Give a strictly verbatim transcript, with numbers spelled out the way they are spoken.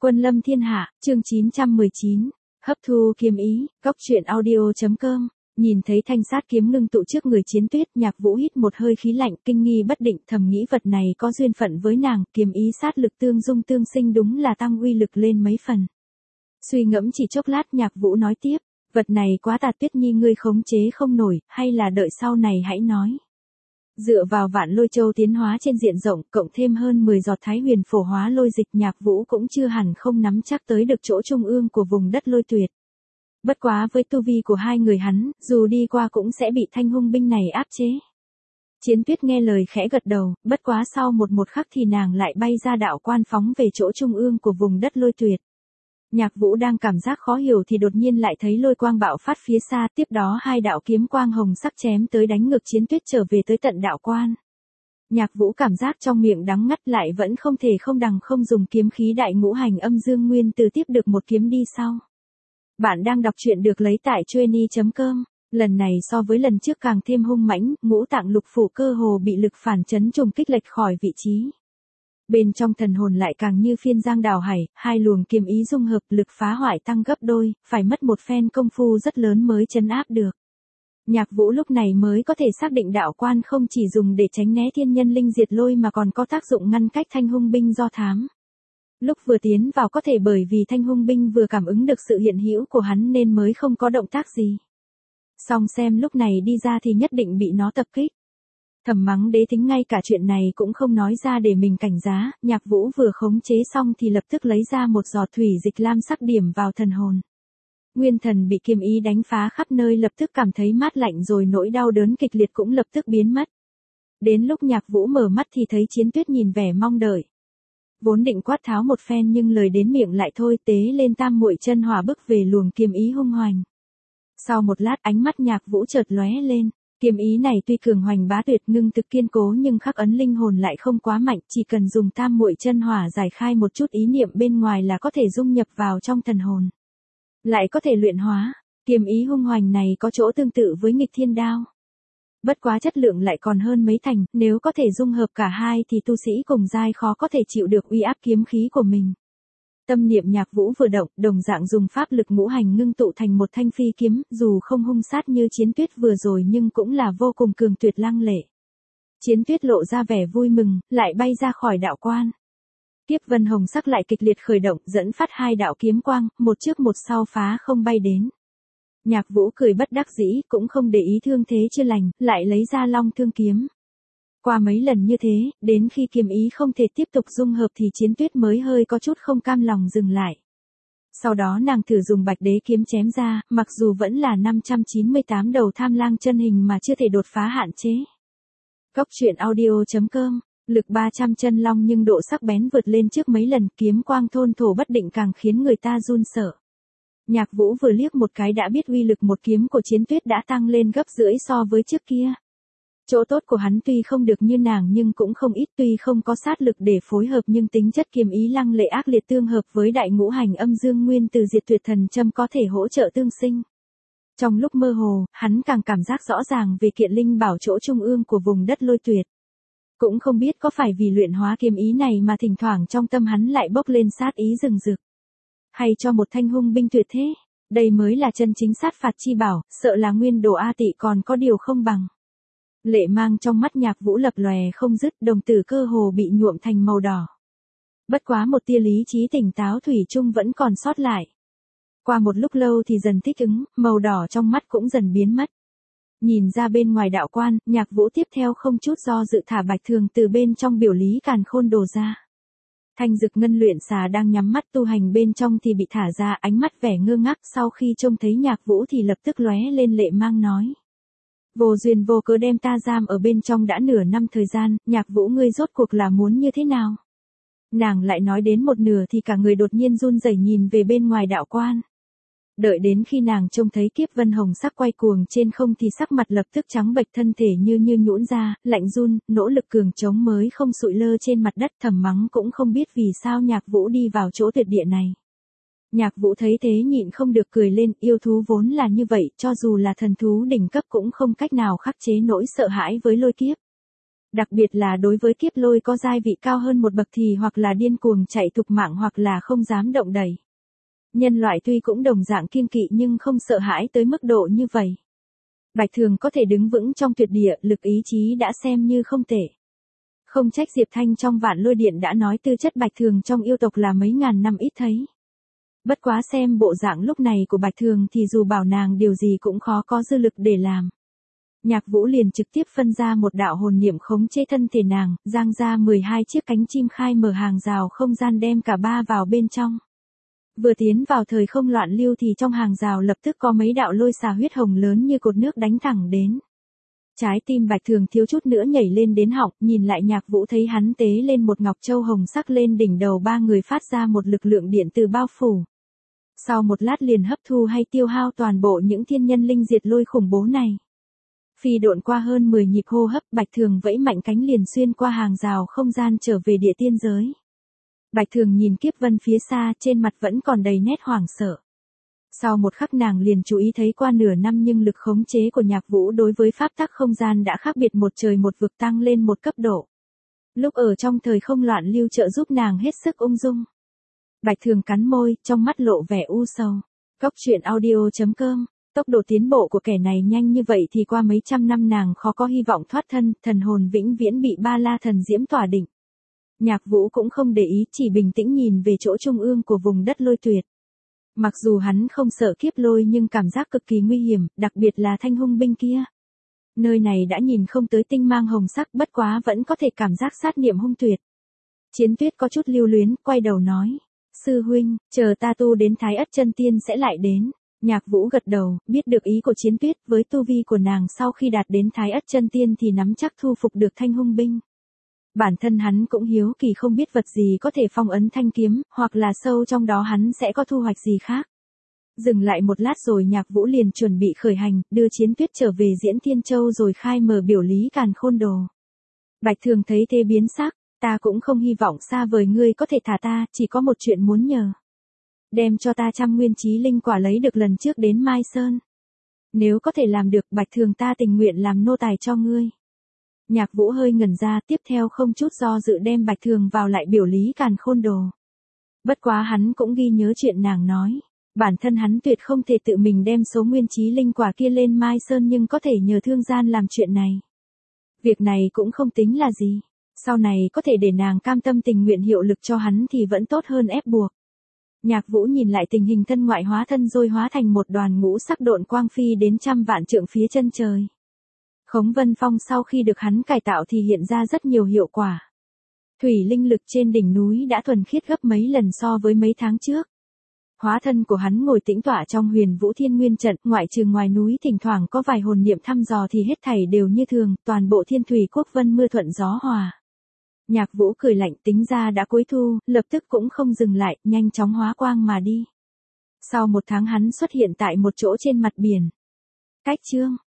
Quân lâm thiên hạ, chương chín trăm mười chín, hấp thu kiếm ý, góc truyện audio.com, nhìn thấy thanh sát kiếm ngưng tụ trước người Chiến Tuyết, Nhạc Vũ hít một hơi khí lạnh, kinh nghi bất định, thầm nghĩ vật này có duyên phận với nàng, kiếm ý sát lực tương dung tương sinh đúng là tăng uy lực lên mấy phần. Suy ngẫm chỉ chốc lát, Nhạc Vũ nói tiếp, vật này quá tà, Tuyết Nhi ngươi khống chế không nổi, hay là đợi sau này hãy nói. Dựa vào Vạn Lôi Châu tiến hóa trên diện rộng, cộng thêm hơn mười giọt Thái Huyền phổ hóa lôi dịch, Nhạc Vũ cũng chưa hẳn không nắm chắc tới được chỗ trung ương của vùng đất lôi tuyệt. Bất quá với tu vi của hai người hắn, dù đi qua cũng sẽ bị thanh hung binh này áp chế. Chiến Tuyết nghe lời khẽ gật đầu, bất quá sau một một khắc thì nàng lại bay ra đạo quan phóng về chỗ trung ương của vùng đất lôi tuyệt. Nhạc Vũ đang cảm giác khó hiểu thì đột nhiên lại thấy lôi quang bạo phát phía xa, tiếp đó hai đạo kiếm quang hồng sắc chém tới đánh ngược Chiến Tuyết trở về tới tận đạo quan. Nhạc Vũ cảm giác trong miệng đắng ngắt lại vẫn không thể không đằng không dùng kiếm khí đại ngũ hành âm dương nguyên từ tiếp được một kiếm đi sau. Bạn đang đọc truyện được lấy tại chueny chấm com, lần này so với lần trước càng thêm hung mãnh, ngũ tạng lục phủ cơ hồ bị lực phản chấn trùng kích lệch khỏi vị trí. Bên trong thần hồn lại càng như phiên giang đào hải, hai luồng kiếm ý dung hợp, lực phá hoại tăng gấp đôi, phải mất một phen công phu rất lớn mới trấn áp được. Nhạc Vũ lúc này mới có thể xác định đạo quan không chỉ dùng để tránh né thiên nhân linh diệt lôi mà còn có tác dụng ngăn cách thanh hung binh do thám. Lúc vừa tiến vào có thể bởi vì thanh hung binh vừa cảm ứng được sự hiện hữu của hắn nên mới không có động tác gì. Song xem lúc này đi ra thì nhất định bị nó tập kích. Thầm mắng đế tính ngay cả chuyện này cũng không nói ra để mình cảnh giá, Nhạc Vũ vừa khống chế xong thì lập tức lấy ra một giọt thủy dịch lam sắc điểm vào thần hồn. Nguyên thần bị kiếm ý đánh phá khắp nơi lập tức cảm thấy mát lạnh rồi nỗi đau đớn kịch liệt cũng lập tức biến mất. Đến lúc Nhạc Vũ mở mắt thì thấy Chiến Tuyết nhìn vẻ mong đợi. Vốn định quát tháo một phen nhưng lời đến miệng lại thôi, tế lên tam muội chân hỏa bước về luồng kiếm ý hung hoành. Sau một lát ánh mắt Nhạc Vũ chợt lóe lên. Kiếm ý này tuy cường hoành bá tuyệt ngưng thực kiên cố nhưng khắc ấn linh hồn lại không quá mạnh, chỉ cần dùng tam muội chân hỏa giải khai một chút ý niệm bên ngoài là có thể dung nhập vào trong thần hồn. Lại có thể luyện hóa, kiếm ý hung hoành này có chỗ tương tự với nghịch thiên đao. Bất quá chất lượng lại còn hơn mấy thành, nếu có thể dung hợp cả hai thì tu sĩ cùng giai khó có thể chịu được uy áp kiếm khí của mình. Tâm niệm Nhạc Vũ vừa động, đồng dạng dùng pháp lực ngũ hành ngưng tụ thành một thanh phi kiếm, dù không hung sát như Chiến Tuyết vừa rồi nhưng cũng là vô cùng cường tuyệt lăng lệ. Chiến Tuyết lộ ra vẻ vui mừng, lại bay ra khỏi đạo quan. Kiếp vân hồng sắc lại kịch liệt khởi động, dẫn phát hai đạo kiếm quang, một trước một sau phá không bay đến. Nhạc Vũ cười bất đắc dĩ, cũng không để ý thương thế chưa lành, lại lấy ra long thương kiếm. Qua mấy lần như thế, đến khi kiếm ý không thể tiếp tục dung hợp thì Chiến Tuyết mới hơi có chút không cam lòng dừng lại. Sau đó nàng thử dùng bạch đế kiếm chém ra, mặc dù vẫn là năm trăm chín mươi tám đầu tham lang chân hình mà chưa thể đột phá hạn chế. Góc truyện audio.com, lực ba trăm chân long nhưng độ sắc bén vượt lên trước mấy lần, kiếm quang thôn thổ bất định càng khiến người ta run sợ. Nhạc Vũ vừa liếc một cái đã biết uy lực một kiếm của Chiến Tuyết đã tăng lên gấp rưỡi so với trước kia. Chỗ tốt của hắn tuy không được như nàng nhưng cũng không ít, tuy không có sát lực để phối hợp nhưng tính chất kiếm ý lăng lệ ác liệt tương hợp với đại ngũ hành âm dương nguyên từ diệt tuyệt thần châm có thể hỗ trợ tương sinh. Trong lúc mơ hồ, hắn càng cảm giác rõ ràng về kiện linh bảo chỗ trung ương của vùng đất lôi tuyệt. Cũng không biết có phải vì luyện hóa kiếm ý này mà thỉnh thoảng trong tâm hắn lại bốc lên sát ý rừng rực. Hay cho một thanh hung binh tuyệt thế, đây mới là chân chính sát phạt chi bảo, sợ là nguyên đồ A Tị còn có điều không bằng. Lệ mang trong mắt Nhạc Vũ lập lòe không dứt, đồng tử cơ hồ bị nhuộm thành màu đỏ. Bất quá một tia lý trí tỉnh táo thủy chung vẫn còn sót lại. Qua một lúc lâu thì dần thích ứng, màu đỏ trong mắt cũng dần biến mất. Nhìn ra bên ngoài đạo quan, Nhạc Vũ tiếp theo không chút do dự thả bạch thường từ bên trong biểu lý càn khôn đồ ra. Thanh dực ngân luyện xà đang nhắm mắt tu hành bên trong thì bị thả ra, ánh mắt vẻ ngơ ngác, sau khi trông thấy Nhạc Vũ thì lập tức lóe lên lệ mang nói. Vô duyên vô cớ đem ta giam ở bên trong đã nửa năm thời gian, Nhạc Vũ ngươi rốt cuộc là muốn như thế nào? Nàng lại nói đến một nửa thì cả người đột nhiên run rẩy nhìn về bên ngoài đạo quan. Đợi đến khi nàng trông thấy kiếp vân hồng sắc quay cuồng trên không thì sắc mặt lập tức trắng bệch, thân thể như như nhũn ra, lạnh run, nỗ lực cường chống mới không sụi lơ trên mặt đất, thầm mắng cũng không biết vì sao Nhạc Vũ đi vào chỗ tuyệt địa này. Nhạc Vũ thấy thế nhịn không được cười lên, yêu thú vốn là như vậy, cho dù là thần thú đỉnh cấp cũng không cách nào khắc chế nỗi sợ hãi với lôi kiếp. Đặc biệt là đối với kiếp lôi có giai vị cao hơn một bậc thì hoặc là điên cuồng chạy tục mạng hoặc là không dám động đậy. Nhân loại tuy cũng đồng dạng kiêng kỵ nhưng không sợ hãi tới mức độ như vậy. Bạch Thường có thể đứng vững trong tuyệt địa, lực ý chí đã xem như không tệ. Không trách Diệp Thanh trong Vạn Lôi Điện đã nói tư chất Bạch Thường trong yêu tộc là mấy ngàn năm ít thấy. Bất quá xem bộ dạng lúc này của Bạch Thường thì dù bảo nàng điều gì cũng khó có dư lực để làm. Nhạc Vũ liền trực tiếp phân ra một đạo hồn niệm khống chế thân thể nàng, giang ra mười hai chiếc cánh chim khai mở hàng rào không gian đem cả ba vào bên trong. Vừa tiến vào thời không loạn lưu thì trong hàng rào lập tức có mấy đạo lôi xà huyết hồng lớn như cột nước đánh thẳng đến. Trái tim Bạch Thường thiếu chút nữa nhảy lên đến họng, nhìn lại Nhạc Vũ thấy hắn tế lên một ngọc châu hồng sắc lên đỉnh đầu ba người phát ra một lực lượng điện từ bao phủ. Sau một lát liền hấp thu hay tiêu hao toàn bộ những thiên nhân linh diệt lôi khủng bố này. Phi độn qua hơn mười nhịp hô hấp, Bạch Thường vẫy mạnh cánh liền xuyên qua hàng rào không gian trở về địa tiên giới. Bạch Thường nhìn Kiếp Vân phía xa, trên mặt vẫn còn đầy nét hoảng sợ. Sau một khắc nàng liền chú ý thấy qua nửa năm nhưng lực khống chế của Nhạc Vũ đối với pháp tắc không gian đã khác biệt một trời một vực tăng lên một cấp độ. Lúc ở trong thời không loạn lưu trợ giúp nàng hết sức ung dung. Bạch Thường cắn môi, trong mắt lộ vẻ u sầu. Cốc truyện audio chấm com. Tốc độ tiến bộ của kẻ này nhanh như vậy thì qua mấy trăm năm nàng khó có hy vọng thoát thân, thần hồn vĩnh viễn bị ba la thần diễm tỏa định. Nhạc Vũ cũng không để ý, chỉ bình tĩnh nhìn về chỗ trung ương của vùng đất lôi tuyệt. Mặc dù hắn không sợ kiếp lôi nhưng cảm giác cực kỳ nguy hiểm, đặc biệt là thanh hung binh kia. Nơi này đã nhìn không tới tinh mang hồng sắc, bất quá vẫn có thể cảm giác sát niệm hung tuyệt. Chiến Tuyết có chút lưu luyến, quay đầu nói. Sư huynh, chờ ta tu đến Thái Ất Chân Tiên sẽ lại đến. Nhạc Vũ gật đầu, biết được ý của Chiến Tuyết, với tu vi của nàng sau khi đạt đến Thái Ất Chân Tiên thì nắm chắc thu phục được thanh hung binh. Bản thân hắn cũng hiếu kỳ không biết vật gì có thể phong ấn thanh kiếm, hoặc là sâu trong đó hắn sẽ có thu hoạch gì khác. Dừng lại một lát rồi Nhạc Vũ liền chuẩn bị khởi hành, đưa Chiến Tuyết trở về Diễn Thiên Châu rồi khai mở biểu lý Càn Khôn Đồ. Bạch Thường thấy thế biến sắc, ta cũng không hy vọng xa vời ngươi có thể thả ta, chỉ có một chuyện muốn nhờ. Đem cho ta trăm nguyên chí linh quả lấy được lần trước đến Mai Sơn. Nếu có thể làm được, Bạch Thường ta tình nguyện làm nô tài cho ngươi. Nhạc Vũ hơi ngẩn ra, tiếp theo không chút do dự đem Bạch Thường vào lại biểu lý Càn Khôn Đồ. Bất quá hắn cũng ghi nhớ chuyện nàng nói. Bản thân hắn tuyệt không thể tự mình đem số nguyên chí linh quả kia lên Mai Sơn nhưng có thể nhờ thương gian làm chuyện này. Việc này cũng không tính là gì. Sau này có thể để nàng cam tâm tình nguyện hiệu lực cho hắn thì vẫn tốt hơn ép buộc. Nhạc Vũ nhìn lại tình hình thân ngoại hóa thân rồi hóa thành một đoàn ngũ sắc độn quang phi đến trăm vạn trượng phía chân trời. Khống Vân Phong sau khi được hắn cải tạo thì hiện ra rất nhiều hiệu quả. Thủy linh lực trên đỉnh núi đã thuần khiết gấp mấy lần so với mấy tháng trước. Hóa thân của hắn ngồi tĩnh tọa trong Huyền Vũ Thiên Nguyên trận, ngoại trừ ngoài núi thỉnh thoảng có vài hồn niệm thăm dò thì hết thảy đều như thường, toàn bộ Thiên Thủy Quốc vân mưa thuận gió hòa. Nhạc Vũ cười lạnh, tính ra đã cuối thu, lập tức cũng không dừng lại, nhanh chóng hóa quang mà đi. Sau một tháng hắn xuất hiện tại một chỗ trên mặt biển. Cách chương